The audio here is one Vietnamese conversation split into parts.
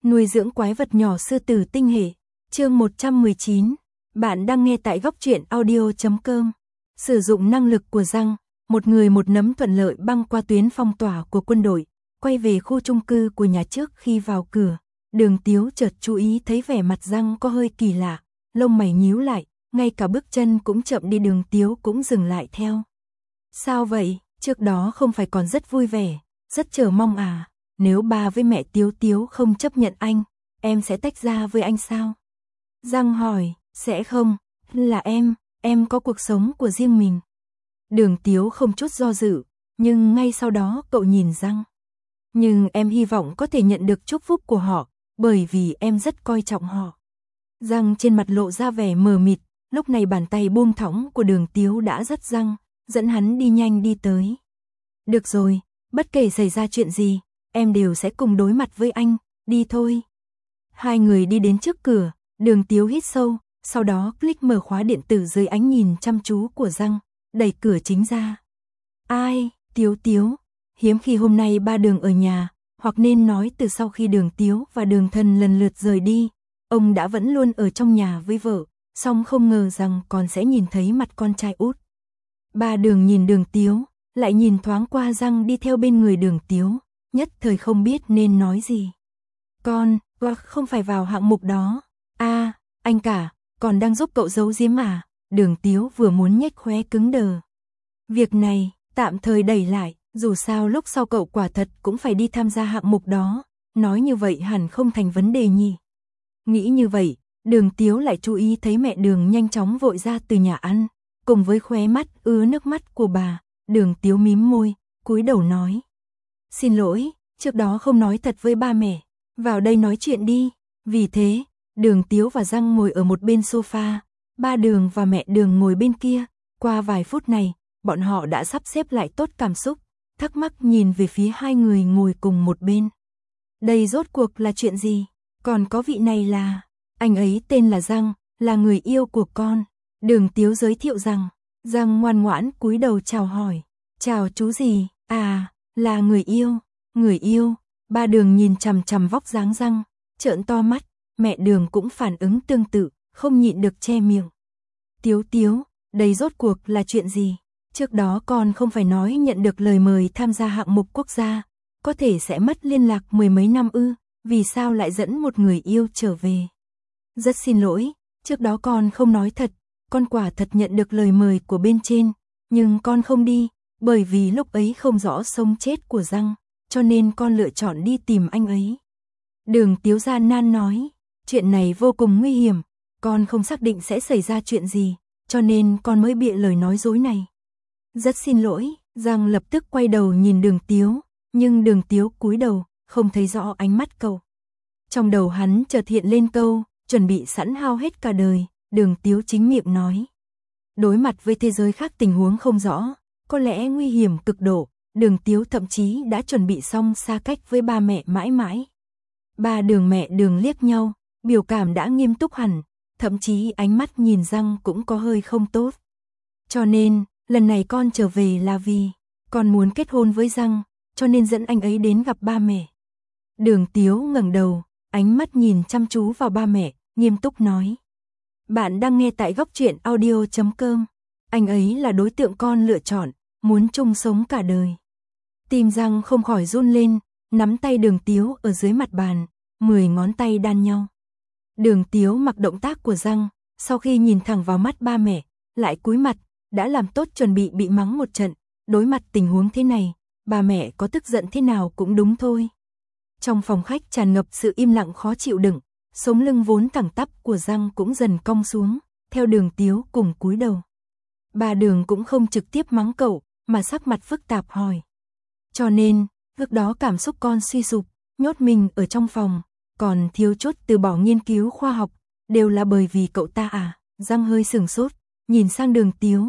Nuôi dưỡng quái vật nhỏ sư tử tinh hệ. Chương 119. Bạn đang nghe tại góc truyện audio.com. Sử dụng năng lực của răng, một người một nấm thuận lợi băng qua tuyến phong tỏa của quân đội, quay về khu chung cư của nhà trước. Khi vào cửa, Đường Tiếu chợt chú ý thấy vẻ mặt răng có hơi kỳ lạ, lông mày nhíu lại, ngay cả bước chân cũng chậm đi. Đường Tiếu cũng dừng lại theo. Sao vậy, trước đó không phải còn rất vui vẻ, rất chờ mong à? Nếu ba với mẹ Tiếu không chấp nhận anh, em sẽ tách ra với anh sao? Giang hỏi. Sẽ không, là em có cuộc sống của riêng mình. Đường Tiếu không chút do dự, nhưng ngay sau đó cậu nhìn Giang. Nhưng em hy vọng có thể nhận được chúc phúc của họ, bởi vì em rất coi trọng họ. Giang trên mặt lộ ra vẻ mờ mịt, lúc này bàn tay buông thõng của Đường Tiếu đã dắt Giang, dẫn hắn đi nhanh đi tới. Được rồi, bất kể xảy ra chuyện gì, em đều sẽ cùng đối mặt với anh, đi thôi. Hai người đi đến trước cửa, Đường Tiếu hít sâu, sau đó click mở khóa điện tử dưới ánh nhìn chăm chú của Giang, đẩy cửa chính ra. Ai, Tiếu, hiếm khi hôm nay ba Đường ở nhà, hoặc nên nói từ sau khi Đường Tiếu và Đường Thần lần lượt rời đi, ông đã vẫn luôn ở trong nhà với vợ, song không ngờ rằng còn sẽ nhìn thấy mặt con trai út. Ba Đường nhìn Đường Tiếu, lại nhìn thoáng qua Giang đi theo bên người Đường Tiếu, nhất thời không biết nên nói gì. Con, không phải vào hạng mục đó. À, anh cả, còn đang giúp cậu giấu giếm à? Đường Tiếu vừa muốn nhếch khóe cứng đờ. Việc này, tạm thời đẩy lại, dù sao lúc sau cậu quả thật cũng phải đi tham gia hạng mục đó, nói như vậy hẳn không thành vấn đề nhỉ. Nghĩ như vậy, Đường Tiếu lại chú ý thấy mẹ Đường nhanh chóng vội ra từ nhà ăn, cùng với khóe mắt ứa nước mắt của bà. Đường Tiếu mím môi, cúi đầu nói. Xin lỗi, trước đó không nói thật với ba mẹ, vào đây nói chuyện đi. Vì thế, Đường Tiếu và Giang ngồi ở một bên sofa, ba Đường và mẹ Đường ngồi bên kia. Qua vài phút này, bọn họ đã sắp xếp lại tốt cảm xúc, thắc mắc nhìn về phía hai người ngồi cùng một bên. Đây rốt cuộc là chuyện gì? Còn có vị này là, anh ấy tên là Giang, là người yêu của con. Đường Tiếu giới thiệu rằng, Giang ngoan ngoãn cúi đầu chào hỏi. Chào chú gì? À, là người yêu. Ba Đường nhìn chằm chằm vóc dáng Giang, trợn to mắt, mẹ Đường cũng phản ứng tương tự, không nhịn được che miệng. Tiếu, đây rốt cuộc là chuyện gì? Trước đó con không phải nói nhận được lời mời tham gia hạng mục quốc gia, có thể sẽ mất liên lạc 10 mấy năm ư, vì sao lại dẫn một người yêu trở về? Rất xin lỗi, trước đó con không nói thật, con quả thật nhận được lời mời của bên trên, nhưng con không đi, bởi vì lúc ấy không rõ sống chết của Giang, cho nên con lựa chọn đi tìm anh ấy. Đường Tiếu gian nan nói, chuyện này vô cùng nguy hiểm, con không xác định sẽ xảy ra chuyện gì, cho nên con mới bịa lời nói dối này. Rất xin lỗi, Giang lập tức quay đầu nhìn Đường Tiếu, nhưng Đường Tiếu cúi đầu, không thấy rõ ánh mắt cậu. Trong đầu hắn chợt hiện lên câu, chuẩn bị sẵn hao hết cả đời. Đường Tiếu chính miệng nói. Đối mặt với thế giới khác tình huống không rõ, có lẽ nguy hiểm cực độ, Đường Tiếu thậm chí đã chuẩn bị xong xa cách với ba mẹ mãi mãi. Ba Đường mẹ Đường liếc nhau, biểu cảm đã nghiêm túc hẳn, thậm chí ánh mắt nhìn Giang cũng có hơi không tốt. Cho nên, lần này con trở về là vì con muốn kết hôn với Giang, cho nên dẫn anh ấy đến gặp ba mẹ. Đường Tiếu ngẩng đầu, ánh mắt nhìn chăm chú vào ba mẹ, nghiêm túc nói. Bạn đang nghe tại góc truyện audio.com. Anh ấy là đối tượng con lựa chọn, muốn chung sống cả đời. Tim Giang không khỏi run lên, nắm tay Đường Tiếu ở dưới mặt bàn, 10 ngón tay đan nhau. Đường Tiếu mặc động tác của Giang, sau khi nhìn thẳng vào mắt ba mẹ, lại cúi mặt, đã làm tốt chuẩn bị mắng một trận. Đối mặt tình huống thế này, ba mẹ có tức giận thế nào cũng đúng thôi. Trong phòng khách tràn ngập sự im lặng khó chịu đựng, sống lưng vốn thẳng tắp của Giang cũng dần cong xuống, theo Đường Tiếu cùng cúi đầu. Ba Đường cũng không trực tiếp mắng cậu, mà sắc mặt phức tạp hỏi. Cho nên, lúc đó cảm xúc con suy sụp, nhốt mình ở trong phòng, còn thiếu chút từ bỏ nghiên cứu khoa học, đều là bởi vì cậu ta à? Giang hơi sửng sốt, nhìn sang Đường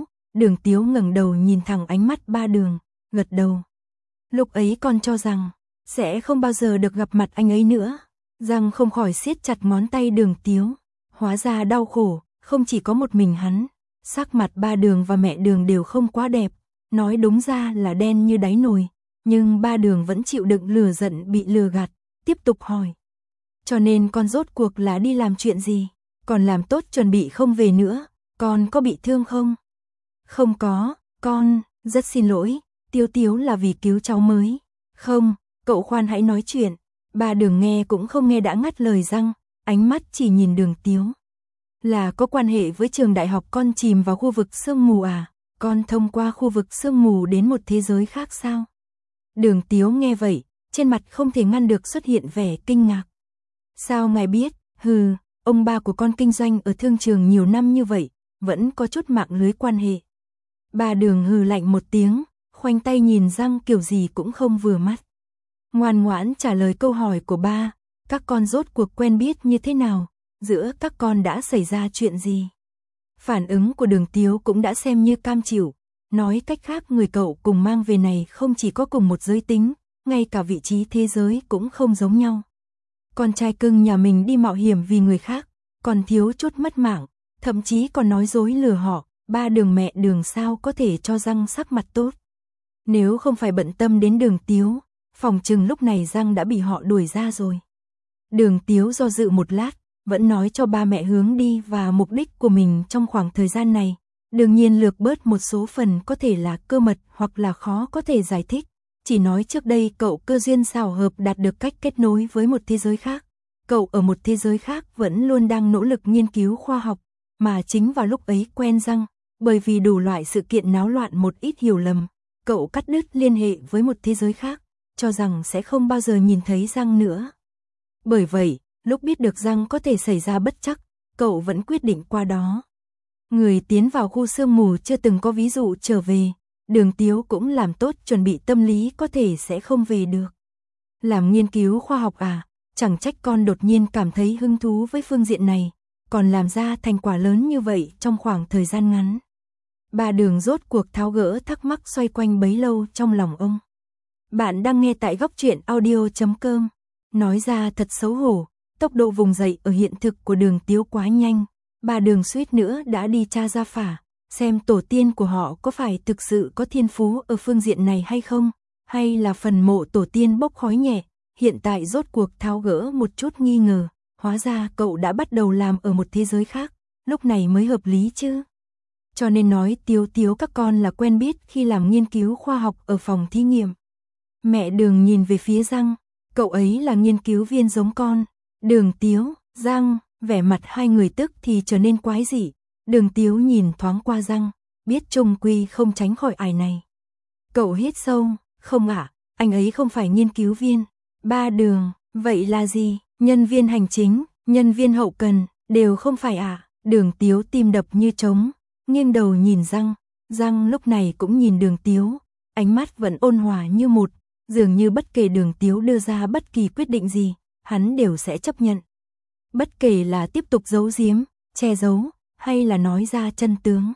Tiếu ngẩng đầu nhìn thẳng ánh mắt ba Đường, gật đầu. Lúc ấy con cho rằng, sẽ không bao giờ được gặp mặt anh ấy nữa. Giang không khỏi siết chặt ngón tay Đường Tiếu, hóa ra đau khổ, không chỉ có một mình hắn, sắc mặt ba Đường và mẹ Đường đều không quá đẹp, nói đúng ra là đen như đáy nồi, nhưng ba Đường vẫn chịu đựng lửa giận bị lừa gạt, tiếp tục hỏi. Cho nên con rốt cuộc là đi làm chuyện gì? Còn làm tốt chuẩn bị không về nữa, con có bị thương không? Không có, con, rất xin lỗi, Tiếu Tiếu là vì cứu cháu mới. Không, cậu khoan hãy nói chuyện. Ba Đường nghe cũng không nghe đã ngắt lời Giang, ánh mắt chỉ nhìn Đường Tiếu. Là có quan hệ với trường đại học con chìm vào khu vực sương mù à? Con thông qua khu vực sương mù đến một thế giới khác sao? Đường Tiếu nghe vậy, trên mặt không thể ngăn được xuất hiện vẻ kinh ngạc. Sao ngài biết? Hừ, ông ba của con kinh doanh ở thương trường nhiều năm như vậy, vẫn có chút mạng lưới quan hệ. Ba Đường hừ lạnh một tiếng, khoanh tay nhìn Giang kiểu gì cũng không vừa mắt. Ngoan ngoãn trả lời câu hỏi của ba, các con rốt cuộc quen biết như thế nào, giữa các con đã xảy ra chuyện gì? Phản ứng của Đường Tiếu cũng đã xem như cam chịu, nói cách khác người cậu cùng mang về này không chỉ có cùng một giới tính, ngay cả vị trí thế giới cũng không giống nhau. Con trai cưng nhà mình đi mạo hiểm vì người khác, còn thiếu chút mất mạng, thậm chí còn nói dối lừa họ, Ba Đường mẹ Đường sao có thể cho Giang sắc mặt tốt. Nếu không phải bận tâm đến Đường Tiếu, phòng chừng lúc này Giang đã bị họ đuổi ra rồi. Đường Tiếu do dự một lát, vẫn nói cho ba mẹ hướng đi và mục đích của mình trong khoảng thời gian này. Đương nhiên lược bớt một số phần có thể là cơ mật hoặc là khó có thể giải thích. Chỉ nói trước đây cậu cơ duyên xảo hợp đạt được cách kết nối với một thế giới khác. Cậu ở một thế giới khác vẫn luôn đang nỗ lực nghiên cứu khoa học, mà chính vào lúc ấy quen Giang, bởi vì đủ loại sự kiện náo loạn một ít hiểu lầm. Cậu cắt đứt liên hệ với một thế giới khác, cho rằng sẽ không bao giờ nhìn thấy Giang nữa. Bởi vậy, lúc biết được Giang có thể xảy ra bất trắc, cậu vẫn quyết định qua đó. Người tiến vào khu sương mù chưa từng có ví dụ trở về, Đường Tiếu cũng làm tốt chuẩn bị tâm lý có thể sẽ không về được. Làm nghiên cứu khoa học à, chẳng trách con đột nhiên cảm thấy hứng thú với phương diện này, còn làm ra thành quả lớn như vậy trong khoảng thời gian ngắn. Ba Đường rốt cuộc tháo gỡ thắc mắc xoay quanh bấy lâu trong lòng ông. Bạn đang nghe tại góc truyện audio.com. Nói ra thật xấu hổ, tốc độ vùng dậy ở hiện thực của Đường Tiếu quá nhanh. Ba Đường suýt nữa đã đi tra ra phả, xem tổ tiên của họ có phải thực sự có thiên phú ở phương diện này hay không, hay là phần mộ tổ tiên bốc khói nhẹ. Hiện tại rốt cuộc tháo gỡ một chút nghi ngờ, hóa ra cậu đã bắt đầu làm ở một thế giới khác, lúc này mới hợp lý chứ. Cho nên nói Tiếu Tiếu các con là quen biết khi làm nghiên cứu khoa học ở phòng thí nghiệm. Mẹ Đường nhìn về phía Giang, cậu ấy là nghiên cứu viên giống con. Đường Tiếu, Giang, vẻ mặt hai người tức thì trở nên quái dị. Đường Tiếu nhìn thoáng qua Giang, biết chung quy không tránh khỏi ải này. Cậu hít sâu, không ạ, anh ấy không phải nghiên cứu viên. Ba Đường, vậy là gì? Nhân viên hành chính, nhân viên hậu cần, đều không phải ạ. Đường Tiếu tim đập như trống, nghiêng đầu nhìn Giang. Giang lúc này cũng nhìn Đường Tiếu, ánh mắt vẫn ôn hòa như một, dường như bất kể Đường Tiếu đưa ra bất kỳ quyết định gì, hắn đều sẽ chấp nhận. Bất kể là tiếp tục giấu giếm, che giấu, hay là nói ra chân tướng.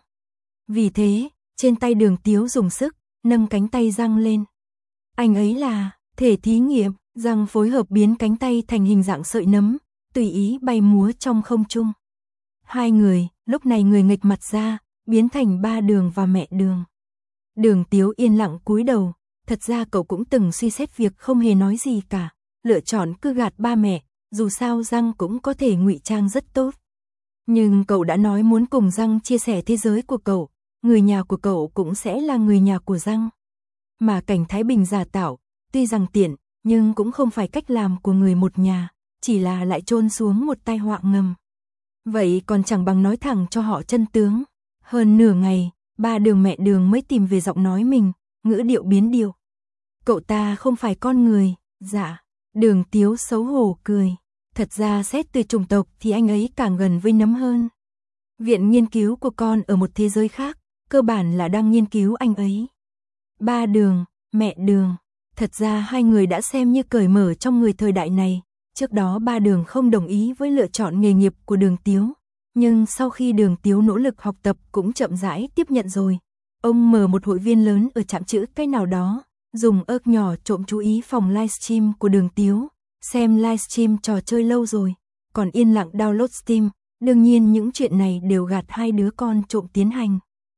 Vì thế, trên tay Đường Tiếu dùng sức, nâng cánh tay Giang lên. Anh ấy là thể thí nghiệm. Giang phối hợp biến cánh tay thành hình dạng sợi nấm, tùy ý bay múa trong không trung. Hai người, lúc này người nghịch mặt ra, biến thành Ba Đường và mẹ Đường. Đường Tiếu yên lặng cúi đầu, thật ra cậu cũng từng suy xét việc không hề nói gì cả, lựa chọn cứ gạt ba mẹ, dù sao Giang cũng có thể ngụy trang rất tốt. Nhưng cậu đã nói muốn cùng Giang chia sẻ thế giới của cậu, người nhà của cậu cũng sẽ là người nhà của Giang. Mà cảnh Thái Bình giả tạo, tuy rằng tiện, nhưng cũng không phải cách làm của người một nhà, chỉ là lại chôn xuống một tai họa ngầm. Vậy còn chẳng bằng nói thẳng cho họ chân tướng. Hơn nửa ngày, Ba Đường mẹ Đường mới tìm về giọng nói mình, ngữ điệu biến điệu. Cậu ta không phải con người, dạ. Đường Tiếu xấu hổ cười. Thật ra xét từ chủng tộc thì anh ấy càng gần với nấm hơn. Viện nghiên cứu của con ở một thế giới khác, cơ bản là đang nghiên cứu anh ấy. Ba Đường, mẹ Đường. Thật ra hai người đã xem như cởi mở trong người thời đại này. Trước đó Ba Đường không đồng ý với lựa chọn nghề nghiệp của Đường Tiếu. Nhưng sau khi Đường Tiếu nỗ lực học tập cũng chậm rãi tiếp nhận rồi. Ông mở một hội viên lớn ở trạm chữ cái nào đó, dùng ớt nhỏ trộm chú ý phòng livestream của Đường Tiếu. Xem livestream trò chơi lâu rồi, còn yên lặng download Steam. Đương nhiên những chuyện này đều gạt hai đứa con trộm tiến hành.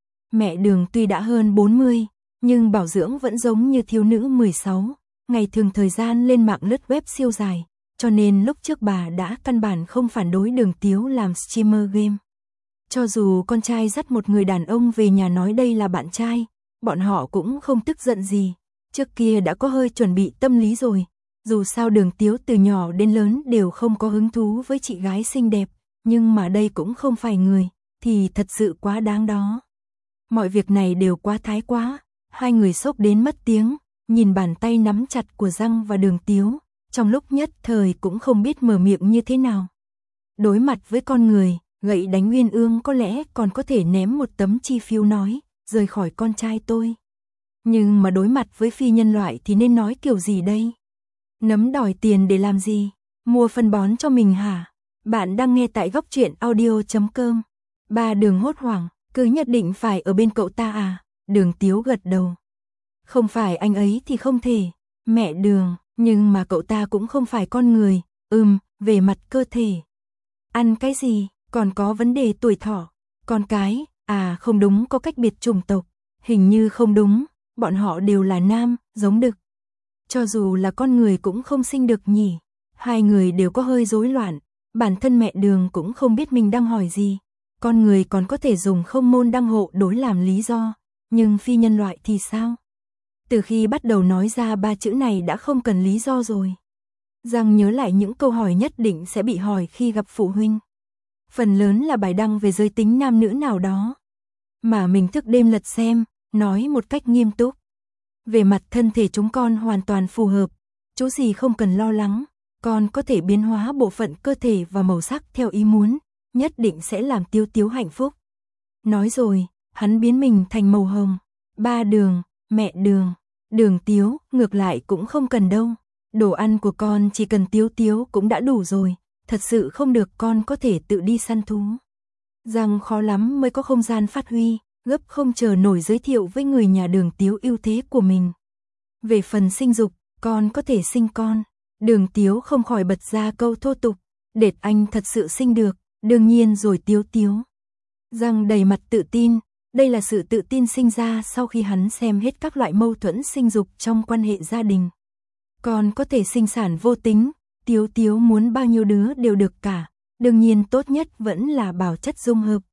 Mẹ Đường tuy đã hơn 40, nhưng bảo dưỡng vẫn giống như thiếu nữ 16, ngày thường thời gian lên mạng lướt web siêu dài, cho nên lúc trước bà đã căn bản không phản đối Đường Tiếu làm streamer game. Cho dù con trai dắt một người đàn ông về nhà nói đây là bạn trai, bọn họ cũng không tức giận gì. Trước kia đã có hơi chuẩn bị tâm lý rồi. Dù sao Đường Tiếu từ nhỏ đến lớn đều không có hứng thú với chị gái xinh đẹp, nhưng mà đây cũng không phải người, thì thật sự quá đáng đó. Mọi việc này đều quá thái quá, hai người sốc đến mất tiếng, nhìn bàn tay nắm chặt của Giang và Đường Tiếu, trong lúc nhất thời cũng không biết mở miệng như thế nào. Đối mặt với con người, gậy đánh uyên ương có lẽ còn có thể ném một tấm chi phiếu nói, rời khỏi con trai tôi. Nhưng mà đối mặt với phi nhân loại thì nên nói kiểu gì đây? Nấm đòi tiền để làm gì? Mua phân bón cho mình hả? Bạn đang nghe tại góc truyện audio.com. Ba Đường hốt hoảng, cứ nhất định phải ở bên cậu ta à? Đường Tiếu gật đầu. Không phải anh ấy thì không thể. Mẹ Đường, nhưng mà cậu ta cũng không phải con người. Về mặt cơ thể. Ăn cái gì? Còn có vấn đề tuổi thọ. Con cái, không đúng, có cách biệt chủng tộc. Hình như không đúng, bọn họ đều là nam, giống đực. Cho dù là con người cũng không sinh được nhỉ. Hai người đều có hơi rối loạn. Bản thân mẹ Đường cũng không biết mình đang hỏi gì. Con người còn có thể dùng không môn đăng hộ đối làm lý do. Nhưng phi nhân loại thì sao? Từ khi bắt đầu nói ra ba chữ này đã không cần lý do rồi. Giang nhớ lại những câu hỏi nhất định sẽ bị hỏi khi gặp phụ huynh. Phần lớn là bài đăng về giới tính nam nữ nào đó. Mà mình thức đêm lật xem, nói một cách nghiêm túc. Về mặt thân thể chúng con hoàn toàn phù hợp. Chỗ gì không cần lo lắng. Con có thể biến hóa bộ phận cơ thể và màu sắc theo ý muốn. Nhất định sẽ làm Tiếu Tiếu hạnh phúc. Nói rồi, hắn biến mình thành màu hồng. Ba Đường, mẹ Đường, Đường Tiếu, ngược lại cũng không cần đâu. Đồ ăn của con chỉ cần Tiếu Tiếu cũng đã đủ rồi. Thật sự không được con có thể tự đi săn thú. Giang khó lắm mới có không gian phát huy, gấp không chờ nổi giới thiệu với người nhà Đường Tiếu ưu thế của mình. Về phần sinh dục, con có thể sinh con. Đường Tiếu không khỏi bật ra câu thô tục. Đệt anh thật sự sinh được, đương nhiên rồi Tiếu Tiếu. Giang đầy mặt tự tin, đây là sự tự tin sinh ra sau khi hắn xem hết các loại mâu thuẫn sinh dục trong quan hệ gia đình. Con có thể sinh sản vô tính, Tiếu Tiếu muốn bao nhiêu đứa đều được cả, đương nhiên tốt nhất vẫn là bào chất dung hợp.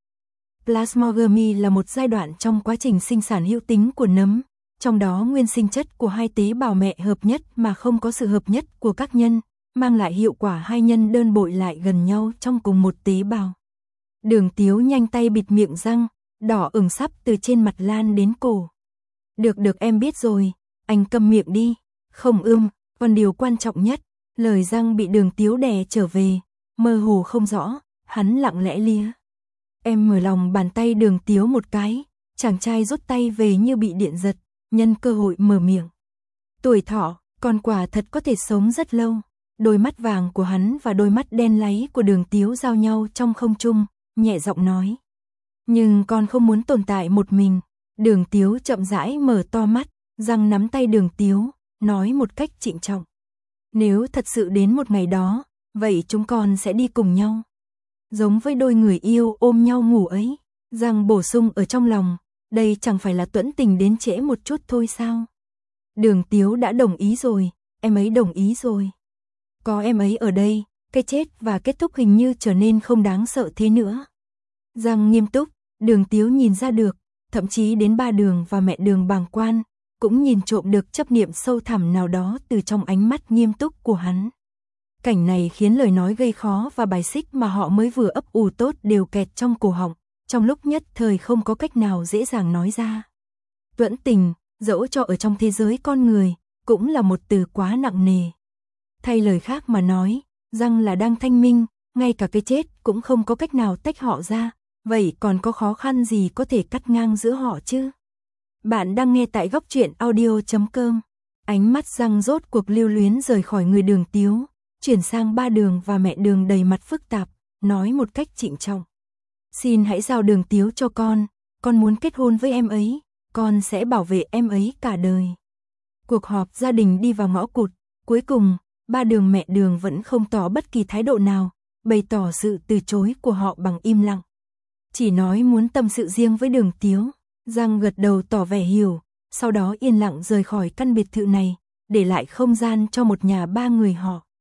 Plasmogamy là một giai đoạn trong quá trình sinh sản hữu tính của nấm, trong đó nguyên sinh chất của hai tế bào mẹ hợp nhất mà không có sự hợp nhất của các nhân, mang lại hiệu quả hai nhân đơn bội lại gần nhau trong cùng một tế bào. Đường Tiếu nhanh tay bịt miệng Giang, đỏ ửng sắp từ trên mặt lan đến cổ. Được em biết rồi, anh câm miệng đi. Không còn điều quan trọng nhất, lời Giang bị Đường Tiếu đè trở về, mơ hồ không rõ, hắn lặng lẽ lia. Em mở lòng bàn tay Đường Tiếu một cái, chàng trai rút tay về như bị điện giật, nhân cơ hội mở miệng. Tuổi thọ, con quả thật có thể sống rất lâu. Đôi mắt vàng của hắn và đôi mắt đen láy của Đường Tiếu giao nhau trong không trung, nhẹ giọng nói. Nhưng con không muốn tồn tại một mình. Đường Tiếu chậm rãi mở to mắt, Giang nắm tay Đường Tiếu, nói một cách trịnh trọng. Nếu thật sự đến một ngày đó, vậy chúng con sẽ đi cùng nhau. Giống với đôi người yêu ôm nhau ngủ ấy. Giang bổ sung ở trong lòng, đây chẳng phải là tuẫn tình đến trễ một chút thôi sao? Đường Tiếu đã đồng ý rồi, em ấy đồng ý rồi. Có em ấy ở đây, cái chết và kết thúc hình như trở nên không đáng sợ thế nữa. Giang nghiêm túc, Đường Tiếu nhìn ra được, thậm chí đến ba Đường và mẹ Đường bàng quan, cũng nhìn trộm được chấp niệm sâu thẳm nào đó từ trong ánh mắt nghiêm túc của hắn. Cảnh này khiến lời nói gây khó và bài xích mà họ mới vừa ấp ủ tốt đều kẹt trong cổ họng, trong lúc nhất thời không có cách nào dễ dàng nói ra. Tuẫn tình, dẫu cho ở trong thế giới con người, cũng là một từ quá nặng nề. Thay lời khác mà nói, Giang là đang thanh minh, ngay cả cái chết cũng không có cách nào tách họ ra, vậy còn có khó khăn gì có thể cắt ngang giữa họ chứ? Bạn đang nghe tại góc truyện audio.com. Ánh mắt Giang rốt cuộc lưu luyến rời khỏi người Đường Tiếu, chuyển sang ba Đường và mẹ Đường đầy mặt phức tạp, nói một cách trịnh trọng. Xin hãy giao Đường Tiếu cho con muốn kết hôn với em ấy, con sẽ bảo vệ em ấy cả đời. Cuộc họp gia đình đi vào ngõ cụt, cuối cùng, ba Đường mẹ Đường vẫn không tỏ bất kỳ thái độ nào, bày tỏ sự từ chối của họ bằng im lặng. Chỉ nói muốn tâm sự riêng với Đường Tiếu. Giang gật đầu tỏ vẻ hiểu, sau đó yên lặng rời khỏi căn biệt thự này, để lại không gian cho một nhà ba người họ.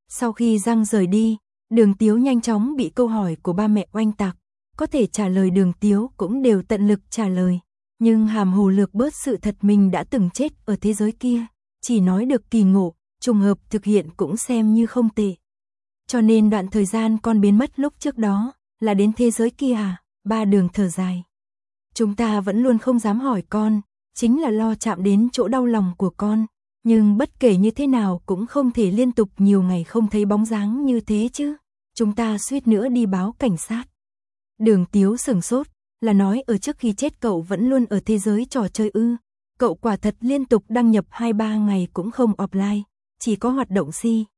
Sau khi Giang rời đi, Đường Tiếu nhanh chóng bị câu hỏi của ba mẹ oanh tạc, có thể trả lời Đường Tiếu cũng đều tận lực trả lời, nhưng hàm hồ lược bớt sự thật mình đã từng chết ở thế giới kia, chỉ nói được kỳ ngộ, trùng hợp thực hiện cũng xem như không tệ. Cho nên đoạn thời gian con biến mất lúc trước đó, là đến thế giới kia à? Ba Đường thở dài. Chúng ta vẫn luôn không dám hỏi con, chính là lo chạm đến chỗ đau lòng của con, nhưng bất kể như thế nào cũng không thể liên tục nhiều ngày không thấy bóng dáng như thế chứ. Chúng ta suýt nữa đi báo cảnh sát. Đường Tiếu sửng sốt, là nói ở trước khi chết cậu vẫn luôn ở thế giới trò chơi ư? Cậu quả thật liên tục đăng nhập 2-3 ngày cũng không offline, chỉ có hoạt động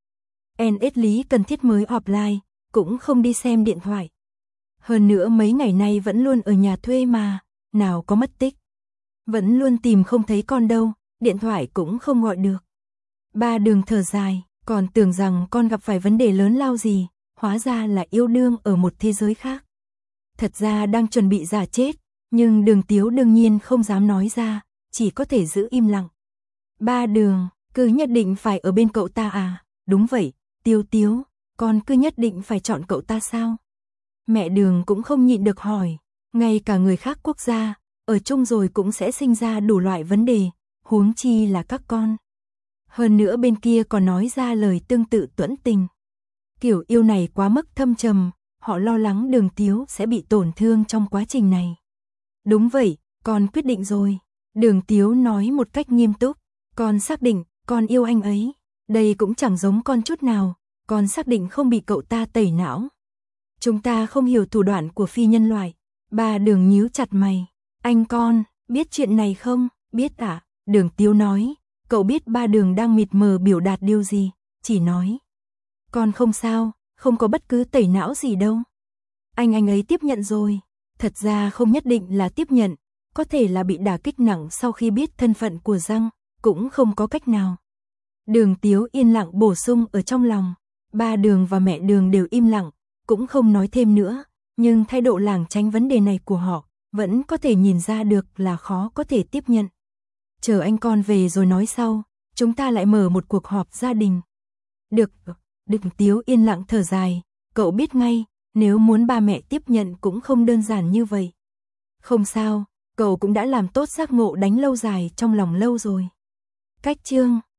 NS lý cần thiết mới offline, cũng không đi xem điện thoại. Hơn nữa mấy ngày nay vẫn luôn ở nhà thuê mà, nào có mất tích. Vẫn luôn tìm không thấy con đâu, điện thoại cũng không gọi được. Ba Đường thở dài, còn tưởng rằng con gặp phải vấn đề lớn lao gì, hóa ra là yêu đương ở một thế giới khác. Thật ra đang chuẩn bị giả chết, nhưng Đường Tiếu đương nhiên không dám nói ra, chỉ có thể giữ im lặng. Ba Đường, cứ nhất định phải ở bên cậu ta à? Đúng vậy, Tiếu Tiếu, con cứ nhất định phải chọn cậu ta sao? Mẹ Đường cũng không nhịn được hỏi, ngay cả người khác quốc gia, ở chung rồi cũng sẽ sinh ra đủ loại vấn đề, huống chi là các con. Hơn nữa bên kia còn nói ra lời tương tự tuẫn tình. Kiểu yêu này quá mức thâm trầm, họ lo lắng Đường Tiếu sẽ bị tổn thương trong quá trình này. Đúng vậy, con quyết định rồi. Đường Tiếu nói một cách nghiêm túc, con xác định, con yêu anh ấy. Đây cũng chẳng giống con chút nào, con xác định không bị cậu ta tẩy não. Chúng ta không hiểu thủ đoạn của phi nhân loại. Ba Đường nhíu chặt mày. Anh con, biết chuyện này không? Biết ạ. Đường Tiếu nói, cậu biết Ba Đường đang mịt mờ biểu đạt điều gì? Chỉ nói, con không sao, không có bất cứ tẩy não gì đâu. Anh ấy tiếp nhận rồi. Thật ra không nhất định là tiếp nhận, có thể là bị đả kích nặng sau khi biết thân phận của Giang, cũng không có cách nào. Đường Tiếu yên lặng bổ sung ở trong lòng. Ba Đường và mẹ Đường đều im lặng, cũng không nói thêm nữa, nhưng thái độ lảng tránh vấn đề này của họ, vẫn có thể nhìn ra được là khó có thể tiếp nhận. Chờ anh con về rồi nói sau, chúng ta lại mở một cuộc họp gia đình. Được, Đường Tiếu yên lặng thở dài, cậu biết ngay, nếu muốn ba mẹ tiếp nhận cũng không đơn giản như vậy. Không sao, cậu cũng đã làm tốt giác ngộ đánh lâu dài trong lòng lâu rồi. Cách chương